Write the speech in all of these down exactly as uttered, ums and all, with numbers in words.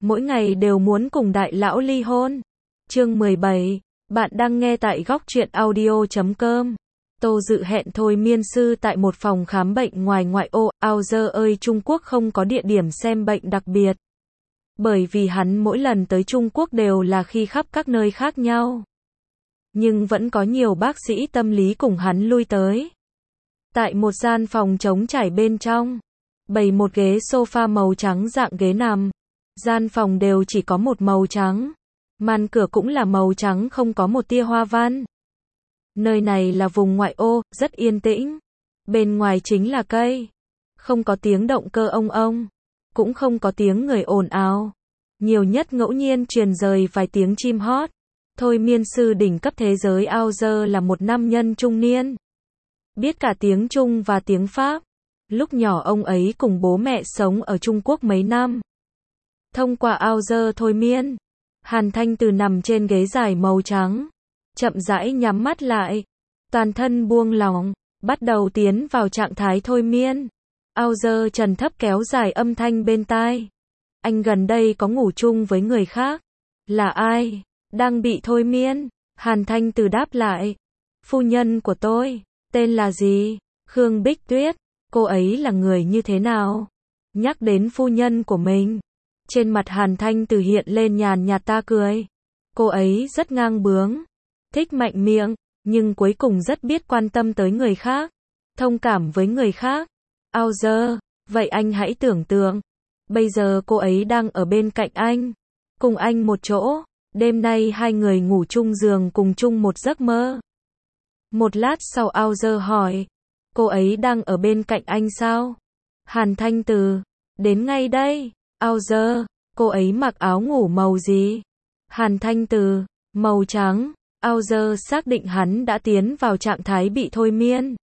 mỗi ngày đều muốn cùng đại lão ly hôn. Chương mười bảy, bạn đang nghe tại góc truyện audio chấm com. Tô Dự hẹn thôi miên sư tại một phòng khám bệnh ngoài ngoại ô. Ao dơ ơi, Trung Quốc không có địa điểm xem bệnh đặc biệt. Bởi vì hắn mỗi lần tới Trung Quốc đều là khi khắp các nơi khác nhau. Nhưng vẫn có nhiều bác sĩ tâm lý cùng hắn lui tới. Tại một gian phòng trống trải bên trong, bày một ghế sofa màu trắng dạng ghế nằm. Gian phòng đều chỉ có một màu trắng. Màn cửa cũng là màu trắng không có một tia hoa văn. Nơi này là vùng ngoại ô, rất yên tĩnh. Bên ngoài chính là cây. Không có tiếng động cơ ông ông. Cũng không có tiếng người ồn ào. Nhiều nhất ngẫu nhiên truyền rời vài tiếng chim hót. Thôi miên sư đỉnh cấp thế giới Ao dơ là một nam nhân trung niên. Biết cả tiếng Trung và tiếng Pháp. Lúc nhỏ ông ấy cùng bố mẹ sống ở Trung Quốc mấy năm. Thông qua Ao dơ thôi miên, Hàn Thanh Từ nằm trên ghế dài màu trắng, chậm rãi nhắm mắt lại, toàn thân buông lỏng, bắt đầu tiến vào trạng thái thôi miên. Ao dơ trầm thấp kéo dài âm thanh bên tai. Anh gần đây có ngủ chung với người khác. Là ai? Đang bị thôi miên. Hàn Thanh Từ đáp lại. Phu nhân của tôi. Tên là gì? Khương Bích Tuyết. Cô ấy là người như thế nào? Nhắc đến phu nhân của mình, trên mặt Hàn Thanh Từ hiện lên nhàn nhạt ta cười. Cô ấy rất ngang bướng, thích mạnh miệng, nhưng cuối cùng rất biết quan tâm tới người khác, thông cảm với người khác. Ao dơ, vậy anh hãy tưởng tượng, bây giờ cô ấy đang ở bên cạnh anh, cùng anh một chỗ, đêm nay hai người ngủ chung giường cùng chung một giấc mơ. Một lát sau Ao dơ hỏi, cô ấy đang ở bên cạnh anh sao? Hàn Thanh Từ, đến ngay đây. Ao dơ, cô ấy mặc áo ngủ màu gì? Hàn Thanh Từ, màu trắng. Ao dơ xác định hắn đã tiến vào trạng thái bị thôi miên.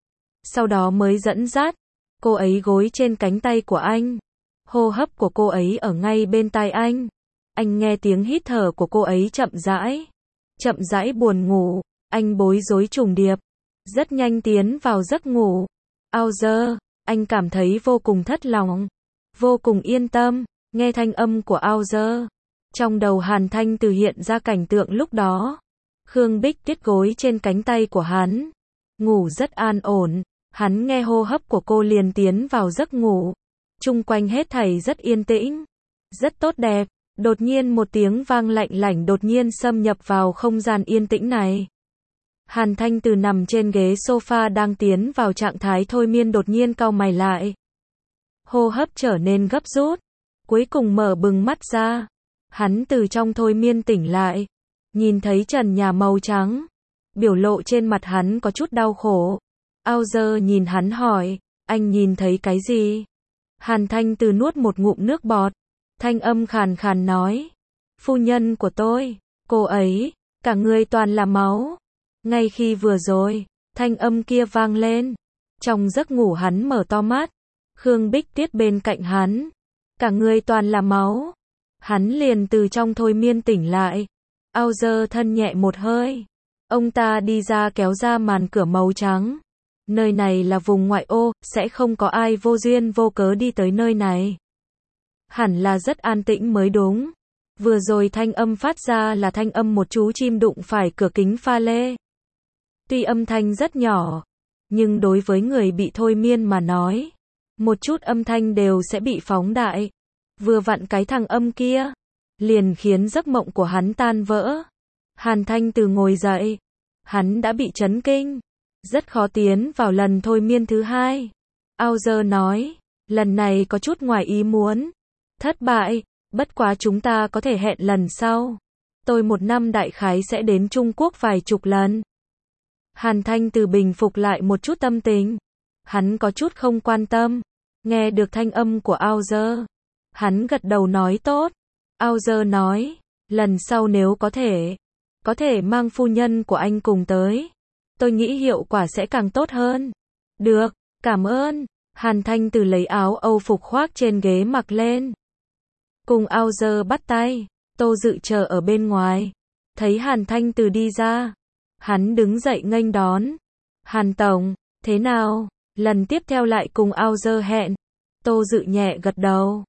Sau đó mới dẫn dắt, cô ấy gối trên cánh tay của anh. Hô hấp của cô ấy ở ngay bên tai anh. Anh nghe tiếng hít thở của cô ấy chậm rãi. Chậm rãi buồn ngủ, anh bối rối trùng điệp. Rất nhanh tiến vào giấc ngủ. Ao dơ, anh cảm thấy vô cùng thất lòng. Vô cùng yên tâm, nghe thanh âm của Ao dơ. Trong đầu Hàn Thanh Từ hiện ra cảnh tượng lúc đó. Khương Bích Tuyết gối trên cánh tay của hắn. Ngủ rất an ổn, hắn nghe hô hấp của cô liền tiến vào giấc ngủ. Chung quanh hết thảy rất yên tĩnh, rất tốt đẹp. Đột nhiên một tiếng vang lạnh lảnh đột nhiên xâm nhập vào không gian yên tĩnh này. Hàn Thanh Từ nằm trên ghế sofa đang tiến vào trạng thái thôi miên đột nhiên cau mày lại. Hô hấp trở nên gấp rút. Cuối cùng mở bừng mắt ra. Hắn từ trong thôi miên tỉnh lại. Nhìn thấy trần nhà màu trắng. Biểu lộ trên mặt hắn có chút đau khổ. Ao dơ nhìn hắn hỏi. Anh nhìn thấy cái gì? Hàn Thanh Từ nuốt một ngụm nước bọt. Thanh âm khàn khàn nói. Phu nhân của tôi. Cô ấy. Cả người toàn là máu. Ngay khi vừa rồi, thanh âm kia vang lên. Trong giấc ngủ hắn mở to mắt. Khương Bích Tuyết bên cạnh hắn. Cả người toàn là máu. Hắn liền từ trong thôi miên tỉnh lại. Ao dơ thân nhẹ một hơi. Ông ta đi ra kéo ra màn cửa màu trắng. Nơi này là vùng ngoại ô, sẽ không có ai vô duyên vô cớ đi tới nơi này. Hẳn là rất an tĩnh mới đúng. Vừa rồi thanh âm phát ra là thanh âm một chú chim đụng phải cửa kính pha lê. Tuy âm thanh rất nhỏ, nhưng đối với người bị thôi miên mà nói, một chút âm thanh đều sẽ bị phóng đại. Vừa vặn cái thằng âm kia, liền khiến giấc mộng của hắn tan vỡ. Hàn Thanh Từ ngồi dậy, hắn đã bị chấn kinh, rất khó tiến vào lần thôi miên thứ hai. Ao dơ nói, lần này có chút ngoài ý muốn, thất bại, bất quá chúng ta có thể hẹn lần sau. Tôi một năm đại khái sẽ đến Trung Quốc vài chục lần. Hàn Thanh Từ bình phục lại một chút tâm tình. Hắn có chút không quan tâm. Nghe được thanh âm của Ao dơ, hắn gật đầu nói tốt. Ao dơ nói, lần sau nếu có thể, có thể mang phu nhân của anh cùng tới. Tôi nghĩ hiệu quả sẽ càng tốt hơn. Được, cảm ơn. Hàn Thanh Từ lấy áo Âu phục khoác trên ghế mặc lên. Cùng Ao dơ bắt tay. Tô Dự chờ ở bên ngoài. Thấy Hàn Thanh Từ đi ra, hắn đứng dậy nghênh đón. Hàn tổng, thế nào? Lần tiếp theo lại cùng Ao dơ hẹn. Tô Dự nhẹ gật đầu.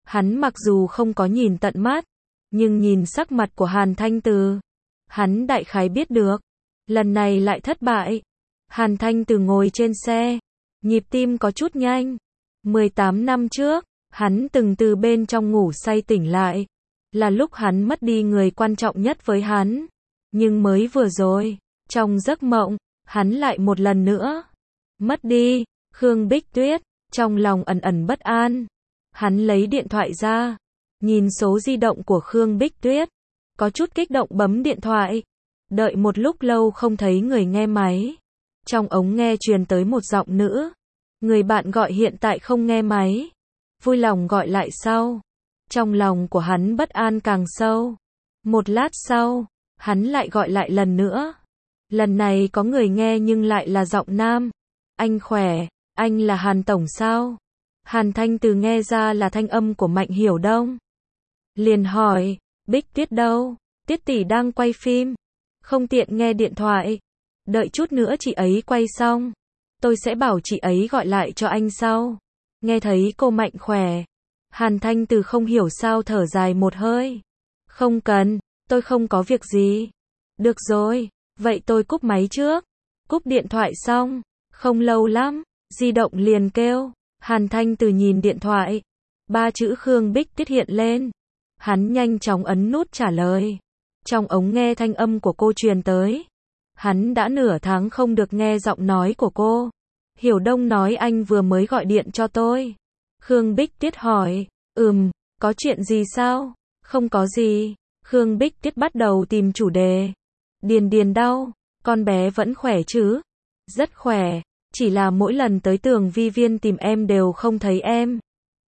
Hắn mặc dù không có nhìn tận mắt, nhưng nhìn sắc mặt của Hàn Thanh Từ, hắn đại khái biết được, lần này lại thất bại. Hàn Thanh Từ ngồi trên xe, nhịp tim có chút nhanh. mười tám năm trước, hắn từng từ bên trong ngủ say tỉnh lại, là lúc hắn mất đi người quan trọng nhất với hắn. Nhưng mới vừa rồi, trong giấc mộng, hắn lại một lần nữa mất đi. Khương Bích Tuyết, trong lòng ẩn ẩn bất an. Hắn lấy điện thoại ra, nhìn số di động của Khương Bích Tuyết, có chút kích động bấm điện thoại. Đợi một lúc lâu không thấy người nghe máy. Trong ống nghe truyền tới một giọng nữ. Người bạn gọi hiện tại không nghe máy. Vui lòng gọi lại sau. Trong lòng của hắn bất an càng sâu. Một lát sau, hắn lại gọi lại lần nữa. Lần này có người nghe nhưng lại là giọng nam. Anh khỏe, anh là Hàn Tổng sao? Hàn Thanh Từ nghe ra là thanh âm của Mạnh Hiểu Đông. Liền hỏi, Bích Tuyết đâu? Tiết tỷ đang quay phim. Không tiện nghe điện thoại. Đợi chút nữa chị ấy quay xong. Tôi sẽ bảo chị ấy gọi lại cho anh sau. Nghe thấy cô Mạnh khỏe. Hàn Thanh Từ không hiểu sao thở dài một hơi. Không cần, tôi không có việc gì. Được rồi, vậy tôi cúp máy trước. Cúp điện thoại xong, không lâu lắm, di động liền kêu. Hàn Thanh Từ nhìn điện thoại. Ba chữ Khương Bích Tuyết hiện lên. Hắn nhanh chóng ấn nút trả lời. Trong ống nghe thanh âm của cô truyền tới. Hắn đã nửa tháng không được nghe giọng nói của cô. Hiểu Đông nói anh vừa mới gọi điện cho tôi. Khương Bích Tuyết hỏi, ừm, có chuyện gì sao? Không có gì. Khương Bích Tuyết bắt đầu tìm chủ đề. Điền Điền đau, con bé vẫn khỏe chứ? Rất khỏe, chỉ là mỗi lần tới Tường Vi Viên tìm em đều không thấy em.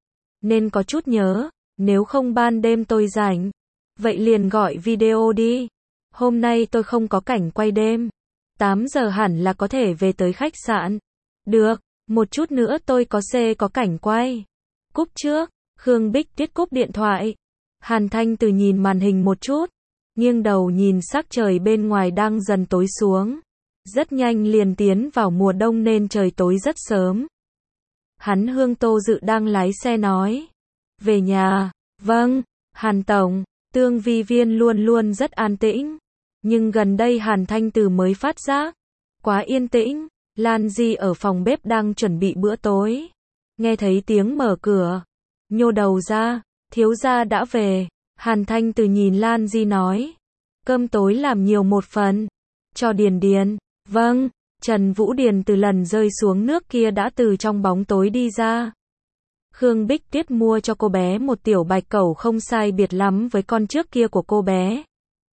Nên có chút nhớ, nếu không ban đêm tôi rảnh. Vậy liền gọi video đi. Hôm nay tôi không có cảnh quay đêm. tám giờ hẳn là có thể về tới khách sạn. Được, một chút nữa tôi có xe có cảnh quay. Cúp trước, Khương Bích Tuyết cúp điện thoại. Hàn Thanh Từ nhìn màn hình một chút, nghiêng đầu nhìn sắc trời bên ngoài đang dần tối xuống. Rất nhanh liền tiến vào mùa đông nên trời tối rất sớm. Hắn Hương Tô Dự đang lái xe nói. Về nhà, vâng, Hàn Tổng, Tường Vi Viên luôn luôn rất an tĩnh. Nhưng gần đây Hàn Thanh Từ mới phát giác. Quá yên tĩnh, Lan Di ở phòng bếp đang chuẩn bị bữa tối. Nghe thấy tiếng mở cửa. Nhô đầu ra, thiếu gia đã về. Hàn Thanh Từ nhìn Lan Di nói. Cơm tối làm nhiều một phần. Cho Điền Điền. Vâng, Trần Vũ Điền từ lần rơi xuống nước kia đã từ trong bóng tối đi ra. Khương Bích Tuyết mua cho cô bé một tiểu bạch cẩu không sai biệt lắm với con trước kia của cô bé.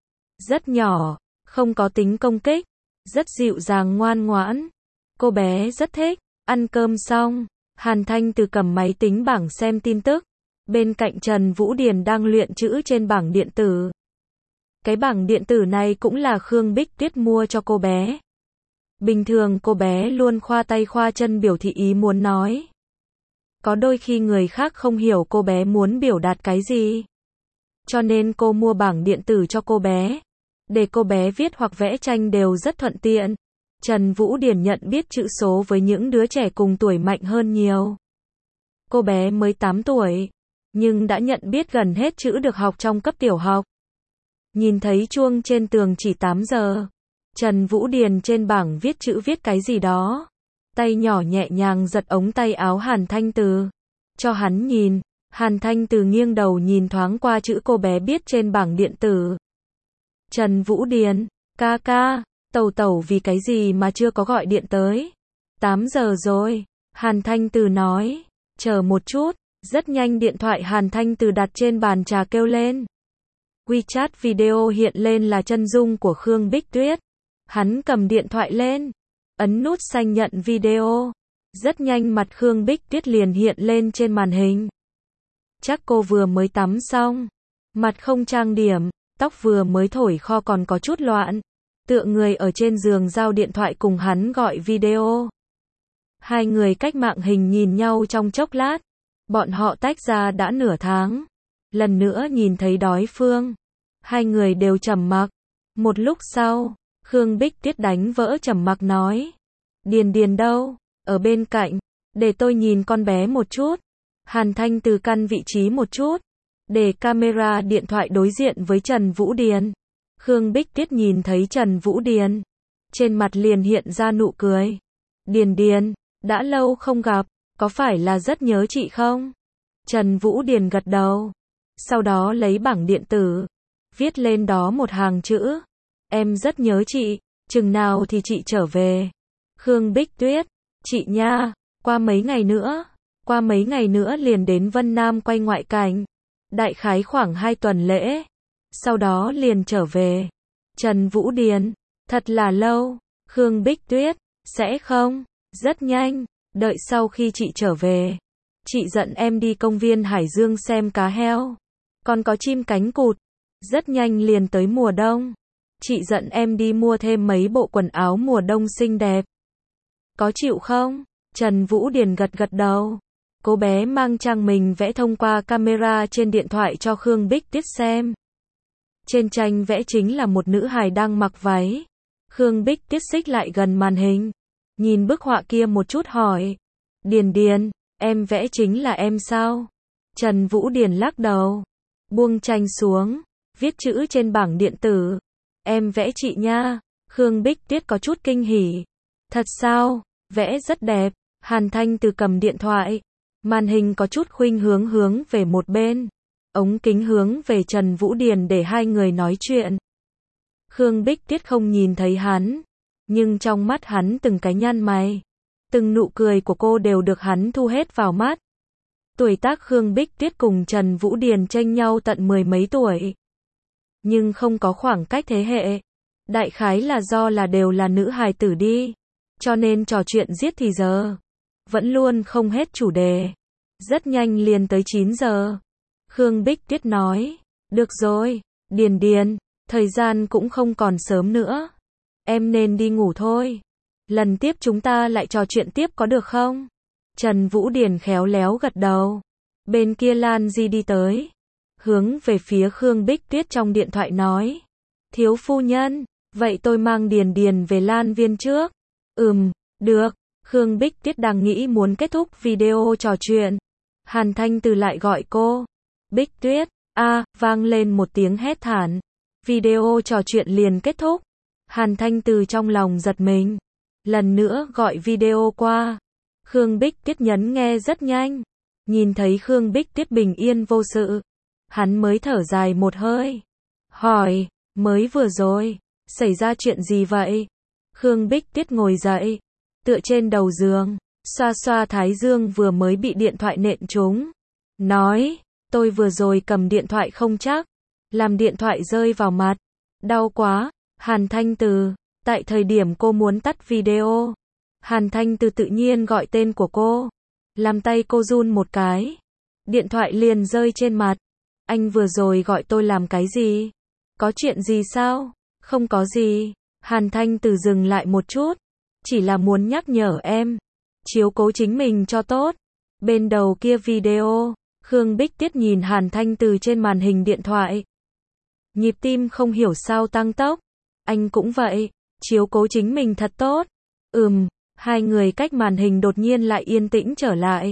Rất nhỏ, không có tính công kích, rất dịu dàng ngoan ngoãn. Cô bé rất thích. Ăn cơm xong, Hàn Thanh Từ cầm máy tính bảng xem tin tức. Bên cạnh Trần Vũ Điền đang luyện chữ trên bảng điện tử. Cái bảng điện tử này cũng là Khương Bích Tuyết mua cho cô bé. Bình thường cô bé luôn khoa tay khoa chân biểu thị ý muốn nói. Có đôi khi người khác không hiểu cô bé muốn biểu đạt cái gì. Cho nên cô mua bảng điện tử cho cô bé. Để cô bé viết hoặc vẽ tranh đều rất thuận tiện. Trần Vũ Điền nhận biết chữ số với những đứa trẻ cùng tuổi mạnh hơn nhiều. Cô bé mới tám tuổi, nhưng đã nhận biết gần hết chữ được học trong cấp tiểu học. Nhìn thấy chuông trên tường chỉ tám giờ. Trần Vũ Điền trên bảng viết chữ viết cái gì đó. Tay nhỏ nhẹ nhàng giật ống tay áo Hàn Thanh Từ. Cho hắn nhìn. Hàn Thanh Từ nghiêng đầu nhìn thoáng qua chữ cô bé biết trên bảng điện tử. Trần Vũ Điền, ca ca, tẩu tẩu vì cái gì mà chưa có gọi điện tới? tám giờ rồi. Hàn Thanh Từ nói. Chờ một chút. Rất nhanh điện thoại Hàn Thanh Từ đặt trên bàn trà kêu lên. WeChat video hiện lên là chân dung của Khương Bích Tuyết. Hắn cầm điện thoại lên. Ấn nút xanh nhận video. Rất nhanh mặt Khương Bích Tuyết liền hiện lên trên màn hình. Chắc cô vừa mới tắm xong. Mặt không trang điểm. Tóc vừa mới thổi kho còn có chút loạn. Tựa người ở trên giường giao điện thoại cùng hắn gọi video. Hai người cách mạng hình nhìn nhau trong chốc lát. Bọn họ tách ra đã nửa tháng. Lần nữa nhìn thấy đối phương. Hai người đều trầm mặc. Một lúc sau, Khương Bích Tuyết đánh vỡ trầm mặc nói. Điền Điền đâu? Ở bên cạnh. Để tôi nhìn con bé một chút. Hàn Thanh Từ căn vị trí một chút, để camera điện thoại đối diện với Trần Vũ Điền. Khương Bích Tuyết nhìn thấy Trần Vũ Điền, trên mặt liền hiện ra nụ cười. Điền Điền, đã lâu không gặp, có phải là rất nhớ chị không? Trần Vũ Điền gật đầu, sau đó lấy bảng điện tử, viết lên đó một hàng chữ. Em rất nhớ chị, chừng nào thì chị trở về? Khương Bích Tuyết, chị nha, qua mấy ngày nữa, qua mấy ngày nữa liền đến Vân Nam quay ngoại cảnh. Đại khái khoảng hai tuần lễ, sau đó liền trở về. Trần Vũ Điền, thật là lâu. Khương Bích Tuyết, sẽ không, rất nhanh, đợi sau khi chị trở về. Chị dẫn em đi công viên Hải Dương xem cá heo, còn có chim cánh cụt. Rất nhanh liền tới mùa đông. Chị dẫn em đi mua thêm mấy bộ quần áo mùa đông xinh đẹp. Có chịu không? Trần Vũ Điền gật gật đầu. Cô bé mang trang mình vẽ thông qua camera trên điện thoại cho Khương Bích Tuyết xem. Trên tranh vẽ chính là một nữ hài đang mặc váy. Khương Bích Tuyết xích lại gần màn hình, nhìn bức họa kia một chút hỏi. Điền Điền, em vẽ chính là em sao? Trần Vũ Điền lắc đầu, buông tranh xuống, viết chữ trên bảng điện tử. Em vẽ chị nha. Khương Bích Tuyết có chút kinh hỉ. Thật sao? Vẽ rất đẹp. Hàn Thanh Từ cầm điện thoại, màn hình có chút khuynh hướng hướng về một bên, ống kính hướng về Trần Vũ Điền để hai người nói chuyện. Khương Bích Tuyết không nhìn thấy hắn, nhưng trong mắt hắn từng cái nhăn mày, từng nụ cười của cô đều được hắn thu hết vào mắt. Tuổi tác Khương Bích Tuyết cùng Trần Vũ Điền chênh nhau tận mười mấy tuổi, nhưng không có khoảng cách thế hệ. Đại khái là do là đều là nữ hài tử đi, cho nên trò chuyện giết thì giờ vẫn luôn không hết chủ đề. Rất nhanh liền tới chín giờ. Khương Bích Tuyết nói, được rồi, Điền Điền, thời gian cũng không còn sớm nữa. Em nên đi ngủ thôi. Lần tiếp chúng ta lại trò chuyện tiếp có được không? Trần Vũ Điền khéo léo gật đầu. Bên kia Lan Di đi tới, hướng về phía Khương Bích Tuyết trong điện thoại nói. Thiếu phu nhân, vậy tôi mang Điền Điền về Lan Viên trước. Ừm, được. Khương Bích Tuyết đang nghĩ muốn kết thúc video trò chuyện. Hàn Thanh Từ lại gọi cô. Bích Tuyết, a, à, vang lên một tiếng hét thản. Video trò chuyện liền kết thúc. Hàn Thanh Từ trong lòng giật mình. Lần nữa gọi video qua. Khương Bích Tuyết nhấn nghe rất nhanh. Nhìn thấy Khương Bích Tuyết bình yên vô sự, hắn mới thở dài một hơi. Hỏi, mới vừa rồi, xảy ra chuyện gì vậy? Khương Bích Tuyết ngồi dậy, tựa trên đầu giường, xoa xoa thái dương vừa mới bị điện thoại nện trúng. Nói, tôi vừa rồi cầm điện thoại không chắc, làm điện thoại rơi vào mặt. Đau quá. Hàn Thanh Từ, tại thời điểm cô muốn tắt video, Hàn Thanh Từ tự nhiên gọi tên của cô, làm tay cô run một cái. Điện thoại liền rơi trên mặt. Anh vừa rồi gọi tôi làm cái gì? Có chuyện gì sao? Không có gì. Hàn Thanh Từ dừng lại một chút. Chỉ là muốn nhắc nhở em, chiếu cố chính mình cho tốt. Bên đầu kia video, Khương Bích Tuyết nhìn Hàn Thanh Từ trên màn hình điện thoại. Nhịp tim không hiểu sao tăng tốc. Anh cũng vậy, chiếu cố chính mình thật tốt. Ừm, hai người cách màn hình đột nhiên lại yên tĩnh trở lại.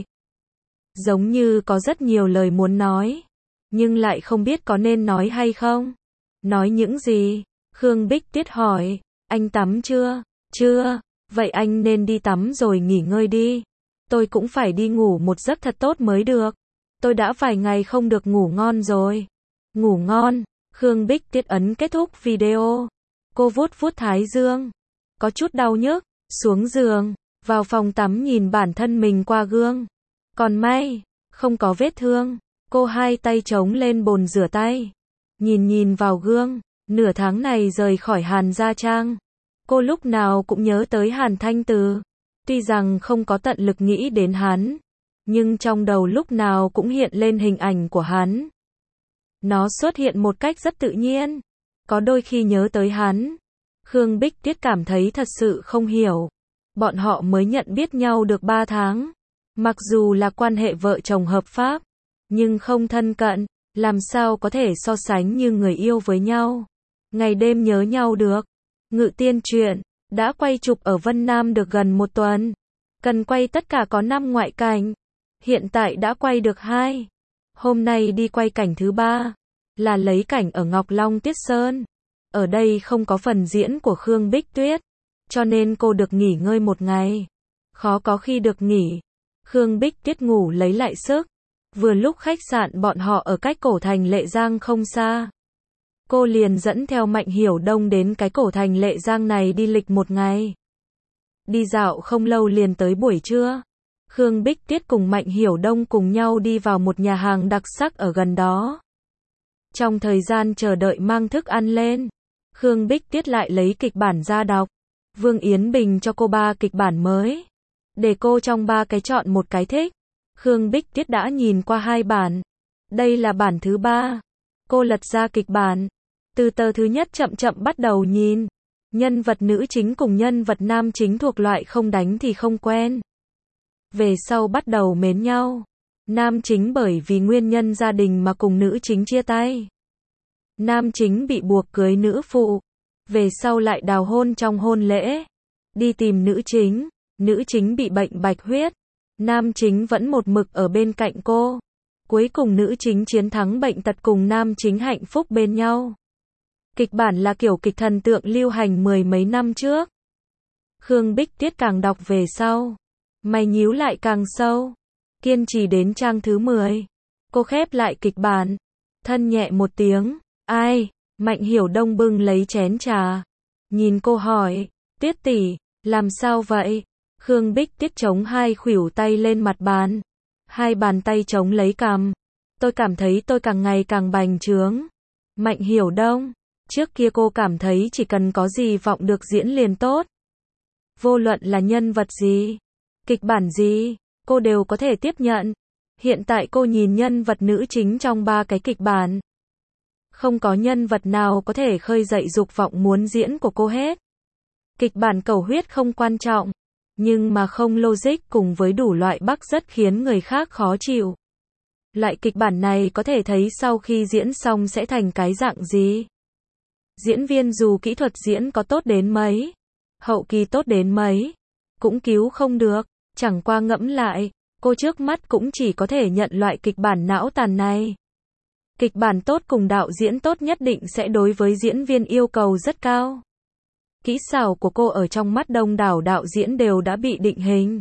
Giống như có rất nhiều lời muốn nói, nhưng lại không biết có nên nói hay không. Nói những gì? Khương Bích Tuyết hỏi, anh tắm chưa? Chưa, vậy anh nên đi tắm rồi nghỉ ngơi đi. Tôi cũng phải đi ngủ một giấc thật tốt mới được. Tôi đã vài ngày không được ngủ ngon rồi. Ngủ ngon. Khương Bích Tuyết ấn kết thúc video. Cô vuốt vuốt thái dương, có chút đau nhức, xuống giường, vào phòng tắm nhìn bản thân mình qua gương. Còn may, không có vết thương. Cô hai tay chống lên bồn rửa tay, nhìn nhìn vào gương. Nửa tháng này rời khỏi Hàn Gia Trang, cô lúc nào cũng nhớ tới Hàn Thanh Từ. Tuy rằng không có tận lực nghĩ đến hắn, nhưng trong đầu lúc nào cũng hiện lên hình ảnh của hắn. Nó xuất hiện một cách rất tự nhiên. Có đôi khi nhớ tới hắn, Khương Bích Tuyết cảm thấy thật sự không hiểu. Bọn họ mới nhận biết nhau được ba tháng. Mặc dù là quan hệ vợ chồng hợp pháp, nhưng không thân cận, làm sao có thể so sánh như người yêu với nhau. Ngày đêm nhớ nhau được. Ngự Tiên Truyện đã quay chụp ở Vân Nam được gần một tuần. Cần quay tất cả có năm ngoại cảnh. Hiện tại đã quay được hai. Hôm nay đi quay cảnh thứ ba, là lấy cảnh ở Ngọc Long Tiết Sơn. Ở đây không có phần diễn của Khương Bích Tuyết, cho nên cô được nghỉ ngơi một ngày. Khó có khi được nghỉ. Khương Bích Tuyết ngủ lấy lại sức. Vừa lúc khách sạn bọn họ ở cách cổ thành Lệ Giang không xa. Cô liền dẫn theo Mạnh Hiểu Đông đến cái cổ thành Lệ Giang này đi lịch một ngày. Đi dạo không lâu liền tới buổi trưa. Khương Bích Tuyết cùng Mạnh Hiểu Đông cùng nhau đi vào một nhà hàng đặc sắc ở gần đó. Trong thời gian chờ đợi mang thức ăn lên, Khương Bích Tuyết lại lấy kịch bản ra đọc. Vương Yến Bình cho cô ba kịch bản mới. Để cô trong ba cái chọn một cái thích. Khương Bích Tuyết đã nhìn qua hai bản. Đây là bản thứ ba. Cô lật ra kịch bản. Từ tờ thứ nhất chậm chậm bắt đầu nhìn. Nhân vật nữ chính cùng nhân vật nam chính thuộc loại không đánh thì không quen. Về sau bắt đầu mến nhau. Nam chính bởi vì nguyên nhân gia đình mà cùng nữ chính chia tay. Nam chính bị buộc cưới nữ phụ. Về sau lại đào hôn trong hôn lễ. Đi tìm nữ chính. Nữ chính bị bệnh bạch huyết. Nam chính vẫn một mực ở bên cạnh cô. Cuối cùng nữ chính chiến thắng bệnh tật cùng nam chính hạnh phúc bên nhau. Kịch bản là kiểu kịch thần tượng lưu hành mười mấy năm trước. Khương Bích Tuyết càng đọc về sau, mày nhíu lại càng sâu. Kiên trì đến trang thứ mười. Cô khép lại kịch bản. Thân nhẹ một tiếng. Ai? Mạnh Hiểu Đông bưng lấy chén trà. Nhìn cô hỏi. Tuyết tỷ, làm sao vậy? Khương Bích Tuyết chống hai khuỷu tay lên mặt bàn. Hai bàn tay chống lấy cằm. Tôi cảm thấy tôi càng ngày càng bành trướng. Mạnh Hiểu Đông. Trước kia cô cảm thấy chỉ cần có gì vọng được diễn liền tốt. Vô luận là nhân vật gì, kịch bản gì, cô đều có thể tiếp nhận. Hiện tại cô nhìn nhân vật nữ chính trong ba cái kịch bản. Không có nhân vật nào có thể khơi dậy dục vọng muốn diễn của cô hết. Kịch bản cầu huyết không quan trọng, nhưng mà không logic cùng với đủ loại bắc rất khiến người khác khó chịu. Loại kịch bản này có thể thấy sau khi diễn xong sẽ thành cái dạng gì. Diễn viên dù kỹ thuật diễn có tốt đến mấy, hậu kỳ tốt đến mấy, cũng cứu không được. Chẳng qua ngẫm lại, cô trước mắt cũng chỉ có thể nhận loại kịch bản não tàn này. Kịch bản tốt cùng đạo diễn tốt nhất định sẽ đối với diễn viên yêu cầu rất cao. Kỹ xảo của cô ở trong mắt đông đảo đạo diễn đều đã bị định hình.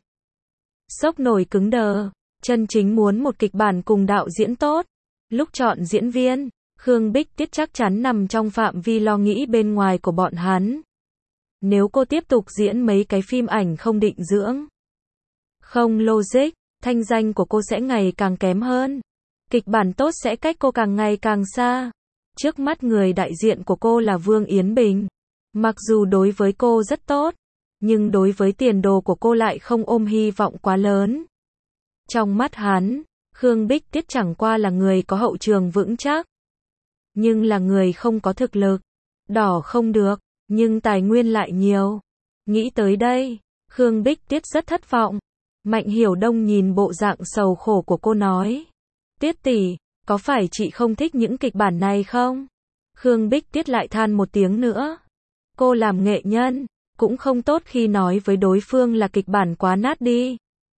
Sốc nổi cứng đờ, chân chính muốn một kịch bản cùng đạo diễn tốt. Lúc chọn diễn viên, Khương Bích Tuyết chắc chắn nằm trong phạm vi lo nghĩ bên ngoài của bọn hắn. Nếu cô tiếp tục diễn mấy cái phim ảnh không định dưỡng, không logic, thanh danh của cô sẽ ngày càng kém hơn. Kịch bản tốt sẽ cách cô càng ngày càng xa. Trước mắt người đại diện của cô là Vương Yến Bình. Mặc dù đối với cô rất tốt, nhưng đối với tiền đồ của cô lại không ôm hy vọng quá lớn. Trong mắt hắn, Khương Bích Tuyết chẳng qua là người có hậu trường vững chắc, nhưng là người không có thực lực. Đỏ không được, nhưng tài nguyên lại nhiều. Nghĩ tới đây, Khương Bích Tuyết rất thất vọng. Mạnh Hiểu Đông nhìn bộ dạng sầu khổ của cô nói. Tuyết tỷ, có phải chị không thích những kịch bản này không? Khương Bích Tuyết lại than một tiếng nữa. Cô làm nghệ nhân, cũng không tốt khi nói với đối phương là kịch bản quá nát đi.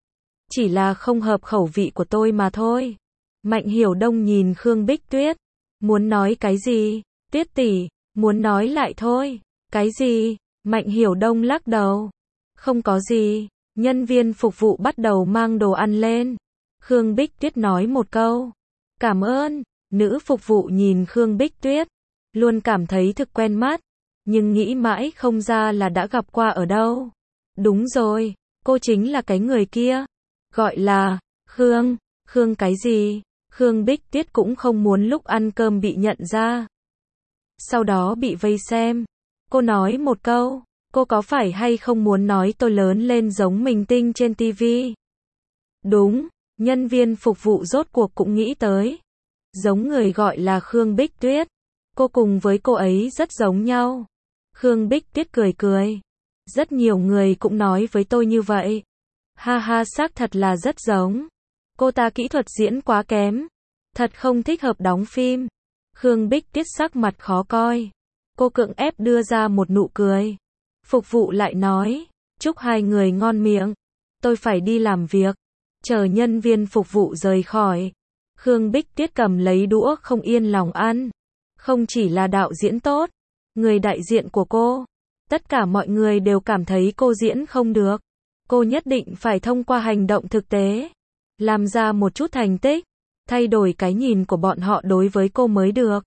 Chỉ là không hợp khẩu vị của tôi mà thôi. Mạnh Hiểu Đông nhìn Khương Bích Tuyết. Muốn nói cái gì? Tuyết tỷ, muốn nói lại thôi. Cái gì? Mạnh Hiểu Đông lắc đầu. Không có gì. Nhân viên phục vụ bắt đầu mang đồ ăn lên. Khương Bích Tuyết nói một câu. Cảm ơn. Nữ phục vụ nhìn Khương Bích Tuyết. Luôn cảm thấy thực quen mắt. Nhưng nghĩ mãi không ra là đã gặp qua ở đâu. Đúng rồi. Cô chính là cái người kia. Gọi là Khương. Khương cái gì? Khương Bích Tuyết cũng không muốn lúc ăn cơm bị nhận ra. Sau đó bị vây xem. Cô nói một câu. Cô có phải hay không muốn nói tôi lớn lên giống minh tinh trên ti vi? Đúng. Nhân viên phục vụ rốt cuộc cũng nghĩ tới. Giống người gọi là Khương Bích Tuyết. Cô cùng với cô ấy rất giống nhau. Khương Bích Tuyết cười cười. Rất nhiều người cũng nói với tôi như vậy. Ha ha, xác thật là rất giống. Cô ta kỹ thuật diễn quá kém. Thật không thích hợp đóng phim. Khương Bích Tuyết sắc mặt khó coi. Cô cưỡng ép đưa ra một nụ cười. Phục vụ lại nói. Chúc hai người ngon miệng. Tôi phải đi làm việc. Chờ nhân viên phục vụ rời khỏi, Khương Bích Tuyết cầm lấy đũa không yên lòng ăn. Không chỉ là đạo diễn tốt, người đại diện của cô, tất cả mọi người đều cảm thấy cô diễn không được. Cô nhất định phải thông qua hành động thực tế, làm ra một chút thành tích, thay đổi cái nhìn của bọn họ đối với cô mới được.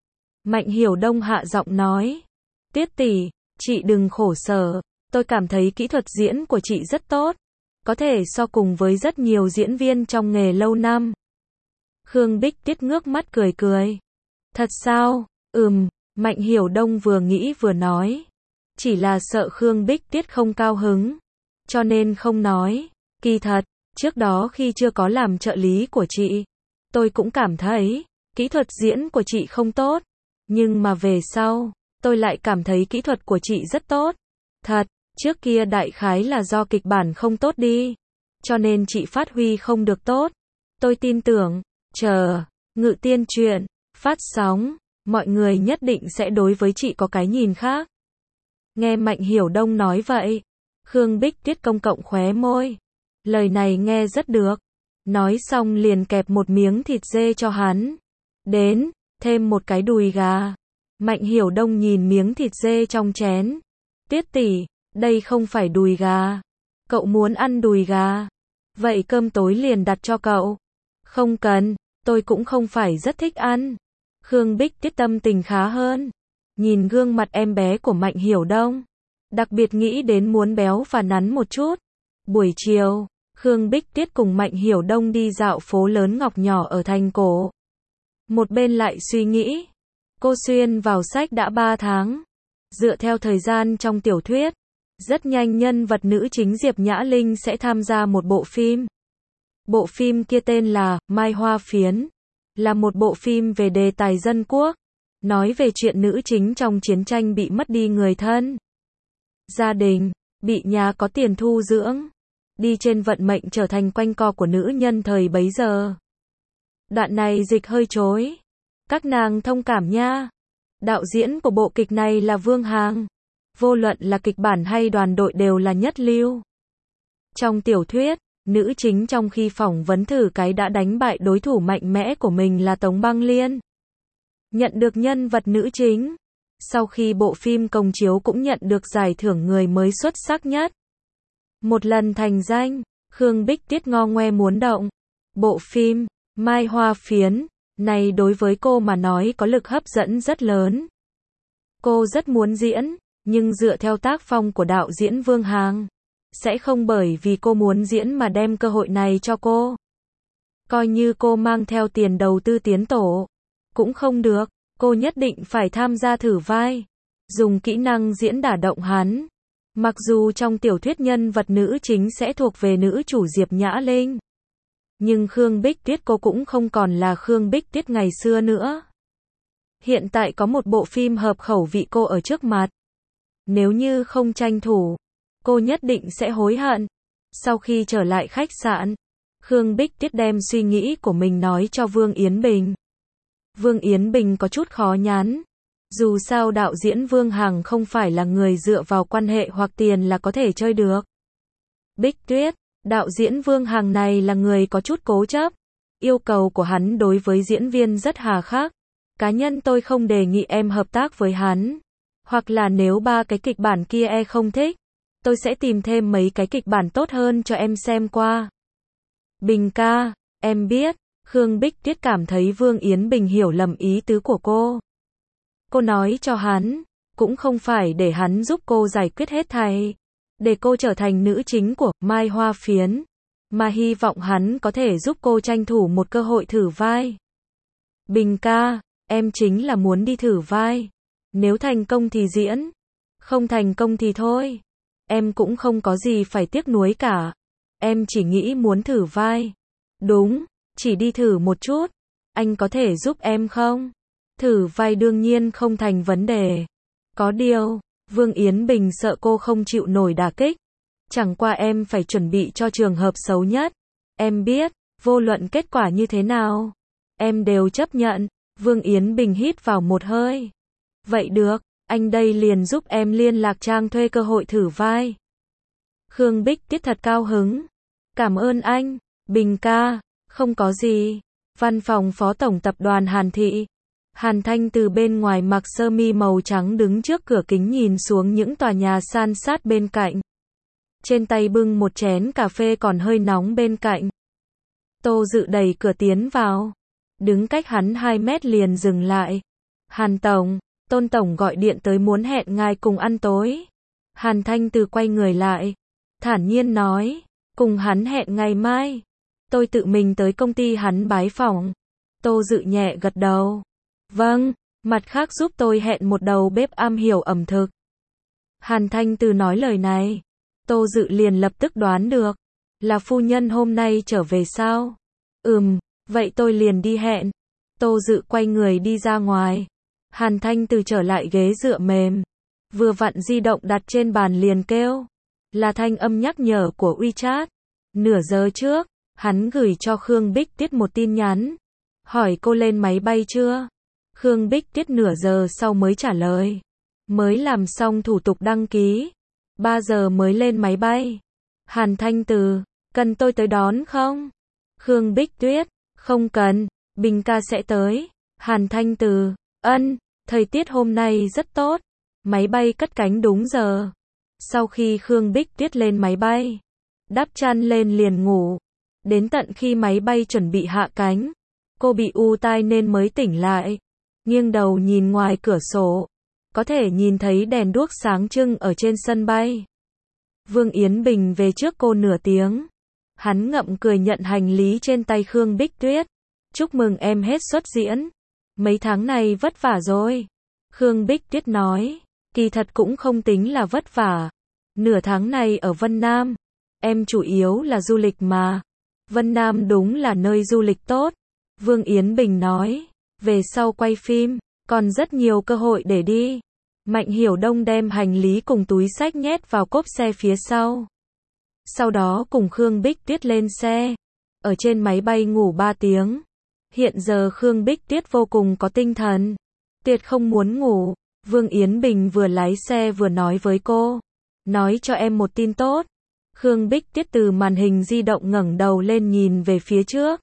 Mạnh Hiểu Đông hạ giọng nói, Tuyết tỷ, chị đừng khổ sở, tôi cảm thấy kỹ thuật diễn của chị rất tốt, có thể so cùng với rất nhiều diễn viên trong nghề lâu năm. Khương Bích Tuyết ngước mắt cười cười. Thật sao? Ừm, Mạnh Hiểu Đông vừa nghĩ vừa nói. Chỉ là sợ Khương Bích Tuyết không cao hứng, cho nên không nói. Kỳ thật, trước đó khi chưa có làm trợ lý của chị, tôi cũng cảm thấy kỹ thuật diễn của chị không tốt. Nhưng mà về sau, tôi lại cảm thấy kỹ thuật của chị rất tốt. Thật, trước kia đại khái là do kịch bản không tốt đi, cho nên chị phát huy không được tốt. Tôi tin tưởng, chờ, Ngự Tiên truyện phát sóng, mọi người nhất định sẽ đối với chị có cái nhìn khác. Nghe Mạnh Hiểu Đông nói vậy, Khương Bích Tuyết công cộng khóe môi. Lời này nghe rất được. Nói xong liền kẹp một miếng thịt dê cho hắn. Đến, thêm một cái đùi gà. Mạnh Hiểu Đông nhìn miếng thịt dê trong chén. Tuyết tỷ, đây không phải đùi gà. Cậu muốn ăn đùi gà? Vậy cơm tối liền đặt cho cậu. Không cần, tôi cũng không phải rất thích ăn. Khương Bích Tuyết tâm tình khá hơn. Nhìn gương mặt em bé của Mạnh Hiểu Đông, đặc biệt nghĩ đến muốn béo và nắn một chút. Buổi chiều, Khương Bích Tuyết cùng Mạnh Hiểu Đông đi dạo phố lớn Ngọc Nhỏ ở thành cổ. Một bên lại suy nghĩ, cô xuyên vào sách đã ba tháng. Dựa theo thời gian trong tiểu thuyết, rất nhanh nhân vật nữ chính Diệp Nhã Linh sẽ tham gia một bộ phim. Bộ phim kia tên là Mai Hoa Phiến, là một bộ phim về đề tài dân quốc, nói về chuyện nữ chính trong chiến tranh bị mất đi người thân, gia đình, bị nhà có tiền thu dưỡng, đi trên vận mệnh trở thành quanh co của nữ nhân thời bấy giờ. Đoạn này dịch hơi chối, các nàng thông cảm nha. Đạo diễn của bộ kịch này là Vương Hàng, vô luận là kịch bản hay đoàn đội đều là nhất lưu. Trong tiểu thuyết, nữ chính trong khi phỏng vấn thử cái đã đánh bại đối thủ mạnh mẽ của mình là Tống Băng Liên, nhận được nhân vật nữ chính. Sau khi bộ phim công chiếu cũng nhận được giải thưởng người mới xuất sắc nhất. Một lần thành danh, Khương Bích Tuyết ngo ngoe muốn động. Bộ phim Mai Hoa Phiến này đối với cô mà nói có lực hấp dẫn rất lớn. Cô rất muốn diễn, nhưng dựa theo tác phong của đạo diễn Vương Hàng, sẽ không bởi vì cô muốn diễn mà đem cơ hội này cho cô. Coi như cô mang theo tiền đầu tư tiến tổ, cũng không được, cô nhất định phải tham gia thử vai, dùng kỹ năng diễn đả động hắn. Mặc dù trong tiểu thuyết nhân vật nữ chính sẽ thuộc về nữ chủ Diệp Nhã Linh, nhưng Khương Bích Tuyết cô cũng không còn là Khương Bích Tuyết ngày xưa nữa. Hiện tại có một bộ phim hợp khẩu vị cô ở trước mặt. Nếu như không tranh thủ, cô nhất định sẽ hối hận. Sau khi trở lại khách sạn, Khương Bích Tuyết đem suy nghĩ của mình nói cho Vương Yến Bình. Vương Yến Bình có chút khó nhắn. Dù sao đạo diễn Vương Hằng không phải là người dựa vào quan hệ hoặc tiền là có thể chơi được. Bích Tuyết, đạo diễn Vương Hằng này là người có chút cố chấp. Yêu cầu của hắn đối với diễn viên rất hà khắc. Cá nhân tôi không đề nghị em hợp tác với hắn. Hoặc là nếu ba cái kịch bản kia e không thích, tôi sẽ tìm thêm mấy cái kịch bản tốt hơn cho em xem qua. Bình ca, em biết, Khương Bích Tuyết cảm thấy Vương Yến Bình hiểu lầm ý tứ của cô. Cô nói cho hắn, cũng không phải để hắn giúp cô giải quyết hết thảy, để cô trở thành nữ chính của Mai Hoa Phiến, mà hy vọng hắn có thể giúp cô tranh thủ một cơ hội thử vai. Bình ca, em chính là muốn đi thử vai. Nếu thành công thì diễn, không thành công thì thôi. Em cũng không có gì phải tiếc nuối cả. Em chỉ nghĩ muốn thử vai. Đúng, chỉ đi thử một chút. Anh có thể giúp em không? Thử vai đương nhiên không thành vấn đề. Có điều, Vương Yến Bình sợ cô không chịu nổi đả kích. Chẳng qua em phải chuẩn bị cho trường hợp xấu nhất. Em biết, vô luận kết quả như thế nào, em đều chấp nhận. Vương Yến Bình hít vào một hơi. Vậy được, anh đây liền giúp em liên lạc trang thuê cơ hội thử vai. Khương Bích Tuyết thật cao hứng. Cảm ơn anh. Bình ca, không có gì. Văn phòng phó tổng tập đoàn Hàn Thị. Hàn Thanh từ bên ngoài mặc sơ mi màu trắng đứng trước cửa kính nhìn xuống những tòa nhà san sát bên cạnh. Trên tay bưng một chén cà phê còn hơi nóng bên cạnh. Tô Dự đẩy cửa tiến vào. Đứng cách hắn hai mét liền dừng lại. Hàn Tổng, Tôn Tổng gọi điện tới muốn hẹn ngài cùng ăn tối. Hàn Thanh từ quay người lại. Thản nhiên nói, cùng hắn hẹn ngày mai. Tôi tự mình tới công ty hắn bái phỏng. Tô Dự nhẹ gật đầu. Vâng, mặt khác giúp tôi hẹn một đầu bếp am hiểu ẩm thực. Hàn Thanh từ nói lời này. Tô Dự liền lập tức đoán được. Là phu nhân hôm nay trở về sao? Ừm, vậy tôi liền đi hẹn. Tô Dự quay người đi ra ngoài. Hàn Thanh từ trở lại ghế dựa mềm. Vừa vặn di động đặt trên bàn liền kêu. Là thanh âm nhắc nhở của WeChat. Nửa giờ trước, hắn gửi cho Khương Bích Tiết một tin nhắn. Hỏi cô lên máy bay chưa? Khương Bích Tiết nửa giờ sau mới trả lời. Mới làm xong thủ tục đăng ký. Ba giờ mới lên máy bay. Hàn Thanh từ, cần tôi tới đón không? Khương Bích Tuyết, không cần, Bình ca sẽ tới. Hàn Thanh từ, ân, thời tiết hôm nay rất tốt. Máy bay cất cánh đúng giờ. Sau khi Khương Bích Tuyết lên máy bay, đắp chăn lên liền ngủ. Đến tận khi máy bay chuẩn bị hạ cánh, cô bị u tai nên mới tỉnh lại. Nghiêng đầu nhìn ngoài cửa sổ, có thể nhìn thấy đèn đuốc sáng trưng ở trên sân bay. Vương Yến Bình về trước cô nửa tiếng. Hắn ngậm cười nhận hành lý trên tay Khương Bích Tuyết. Chúc mừng em hết xuất diễn. Mấy tháng này vất vả rồi. Khương Bích Tuyết nói, kỳ thật cũng không tính là vất vả. Nửa tháng này ở Vân Nam, em chủ yếu là du lịch mà. Vân Nam đúng là nơi du lịch tốt. Vương Yến Bình nói, về sau quay phim, còn rất nhiều cơ hội để đi. Mạnh Hiểu Đông đem hành lý cùng túi xách nhét vào cốp xe phía sau. Sau đó cùng Khương Bích Tuyết lên xe. Ở trên máy bay ngủ ba tiếng. Hiện giờ Khương Bích Tuyết vô cùng có tinh thần. Tuyệt không muốn ngủ. Vương Yến Bình vừa lái xe vừa nói với cô. Nói cho em một tin tốt. Khương Bích Tuyết từ màn hình di động ngẩng đầu lên nhìn về phía trước.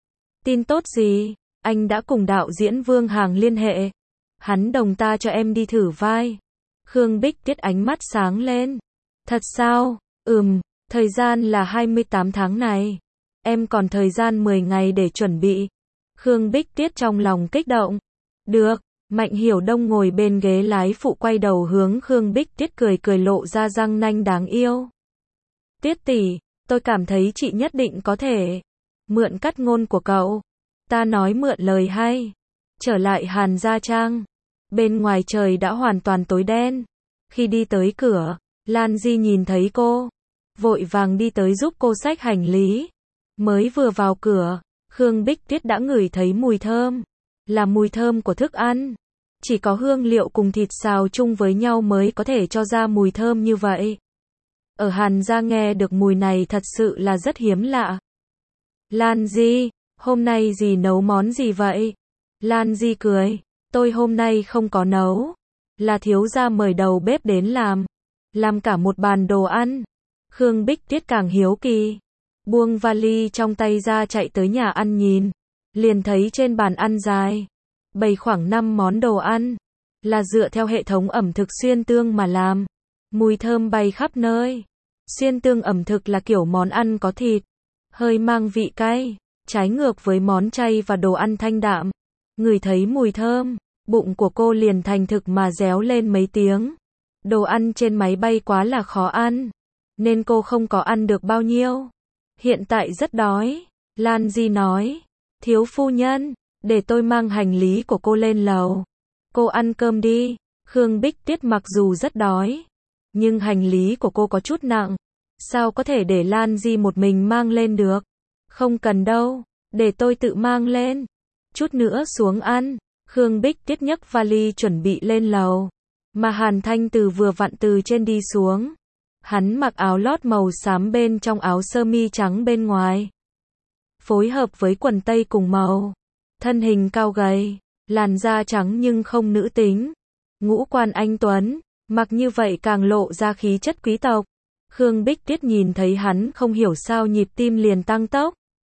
Tin tốt gì? Anh đã cùng đạo diễn Vương Hàng liên hệ. Hắn đồng ta cho em đi thử vai. Khương Bích Tuyết ánh mắt sáng lên. Thật sao? Ừm, thời gian là hai mươi tám tháng này. Em còn thời gian mười ngày để chuẩn bị. Khương Bích Tuyết trong lòng kích động. Được, Mạnh Hiểu Đông ngồi bên ghế lái phụ quay đầu hướng Khương Bích Tuyết cười cười lộ ra răng nanh đáng yêu. Tuyết tỷ, tôi cảm thấy chị nhất định có thể. Mượn cắt ngôn của cậu. Ta nói mượn lời hay. Trở lại Hàn Gia Trang. Bên ngoài trời đã hoàn toàn tối đen. Khi đi tới cửa, Lan Di nhìn thấy cô. Vội vàng đi tới giúp cô xách hành lý. Mới vừa vào cửa, Khương Bích Tuyết đã ngửi thấy mùi thơm. Là mùi thơm của thức ăn. Chỉ có hương liệu cùng thịt xào chung với nhau mới có thể cho ra mùi thơm như vậy. Ở Hàn Gia nghe được mùi này thật sự là rất hiếm lạ. Lan Di, hôm nay dì nấu món gì vậy? Lan Di cười, tôi hôm nay không có nấu. Là thiếu gia mời đầu bếp đến làm. Làm cả một bàn đồ ăn. Khương Bích Tuyết càng hiếu kỳ. Buông vali trong tay ra chạy tới nhà ăn nhìn. Liền thấy trên bàn ăn dài. Bày khoảng năm món đồ ăn. Là dựa theo hệ thống ẩm thực xuyên tương mà làm. Mùi thơm bay khắp nơi. Xuyên tương ẩm thực là kiểu món ăn có thịt. Hơi mang vị cay. Trái ngược với món chay và đồ ăn thanh đạm. Ngửi thấy mùi thơm. Bụng của cô liền thành thực mà réo lên mấy tiếng. Đồ ăn trên máy bay quá là khó ăn. Nên cô không có ăn được bao nhiêu. Hiện tại rất đói. Lan Di nói. Thiếu phu nhân, để tôi mang hành lý của cô lên lầu. Cô ăn cơm đi. Khương Bích Tuyết mặc dù rất đói. Nhưng hành lý của cô có chút nặng. Sao có thể để Lan Di một mình mang lên được? Không cần đâu. Để tôi tự mang lên. Chút nữa xuống ăn. Khương Bích Tuyết nhấc vali chuẩn bị lên lầu. Mà Hàn Thanh Từ vừa vặn từ trên đi xuống. Hắn mặc áo lót màu xám bên trong áo sơ mi trắng bên ngoài. Phối hợp với quần tây cùng màu. Thân hình cao gầy. Làn da trắng nhưng không nữ tính. Ngũ quan anh tuấn. Mặc như vậy càng lộ ra khí chất quý tộc. Khương Bích Tuyết nhìn thấy hắn không hiểu sao nhịp tim liền tăng tốc.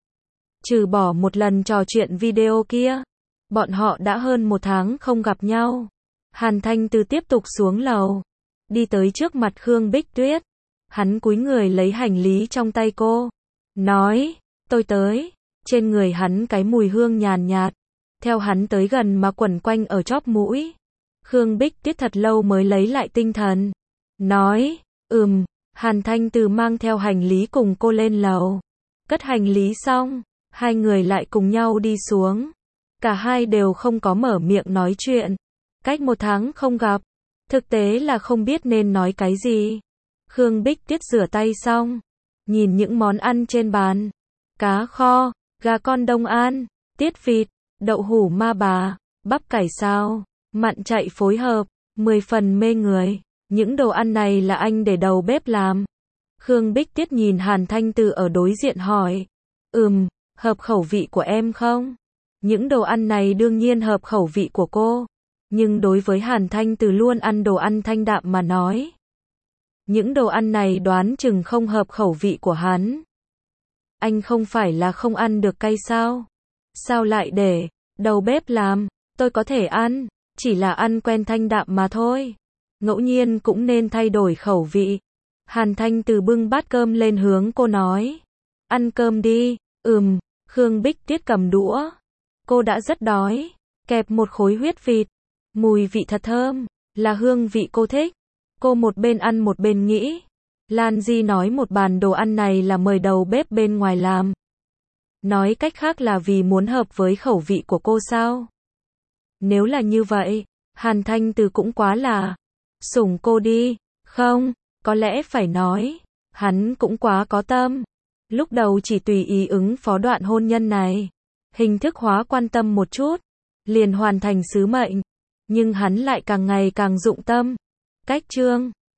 Trừ bỏ một lần trò chuyện video kia, bọn họ đã hơn một tháng không gặp nhau. Hàn Thanh Từ tiếp tục xuống lầu, đi tới trước mặt Khương Bích Tuyết. Hắn cúi người lấy hành lý trong tay cô, nói, tôi tới. Trên người hắn cái mùi hương nhàn nhạt, theo hắn tới gần mà quẩn quanh ở chóp mũi. Khương Bích Tuyết thật lâu mới lấy lại tinh thần, nói, ừm. Hàn Thanh Từ mang theo hành lý cùng cô lên lầu. Cất hành lý xong, hai người lại cùng nhau đi xuống. Cả hai đều không có mở miệng nói chuyện. Cách một tháng không gặp, thực tế là không biết nên nói cái gì. Khương Bích Tuyết rửa tay xong, nhìn những món ăn trên bàn. Cá kho, gà con Đông An, tiết vịt, đậu hủ ma bà, bắp cải xào, mặn chạy phối hợp, mười phần mê người. Những đồ ăn này là anh để đầu bếp làm. Khương Bích Tuyết nhìn Hàn Thanh Từ ở đối diện hỏi, ừm, hợp khẩu vị của em không? Những đồ ăn này đương nhiên hợp khẩu vị của cô. Nhưng đối với Hàn Thanh Từ luôn ăn đồ ăn thanh đạm mà nói, những đồ ăn này đoán chừng không hợp khẩu vị của hắn. Anh không phải là không ăn được cay sao? Sao lại để đầu bếp làm? Tôi có thể ăn, chỉ là ăn quen thanh đạm mà thôi. Ngẫu nhiên cũng nên thay đổi khẩu vị. Hàn Thanh Từ bưng bát cơm lên hướng cô nói, ăn cơm đi. Ừm. Khương Bích Tuyết cầm đũa. Cô đã rất đói. Kẹp một khối huyết vịt. Mùi vị thật thơm, là hương vị cô thích. Cô một bên ăn một bên nghĩ, Lan Di nói một bàn đồ ăn này là mời đầu bếp bên ngoài làm. Nói cách khác là vì muốn hợp với khẩu vị của cô sao? Nếu là như vậy, Hàn Thanh Từ cũng quá là sủng cô đi. Không, có lẽ phải nói, hắn cũng quá có tâm. Lúc đầu chỉ tùy ý ứng phó đoạn hôn nhân này, hình thức hóa quan tâm một chút, liền hoàn thành sứ mệnh. Nhưng hắn lại càng ngày càng dụng tâm. Cách chương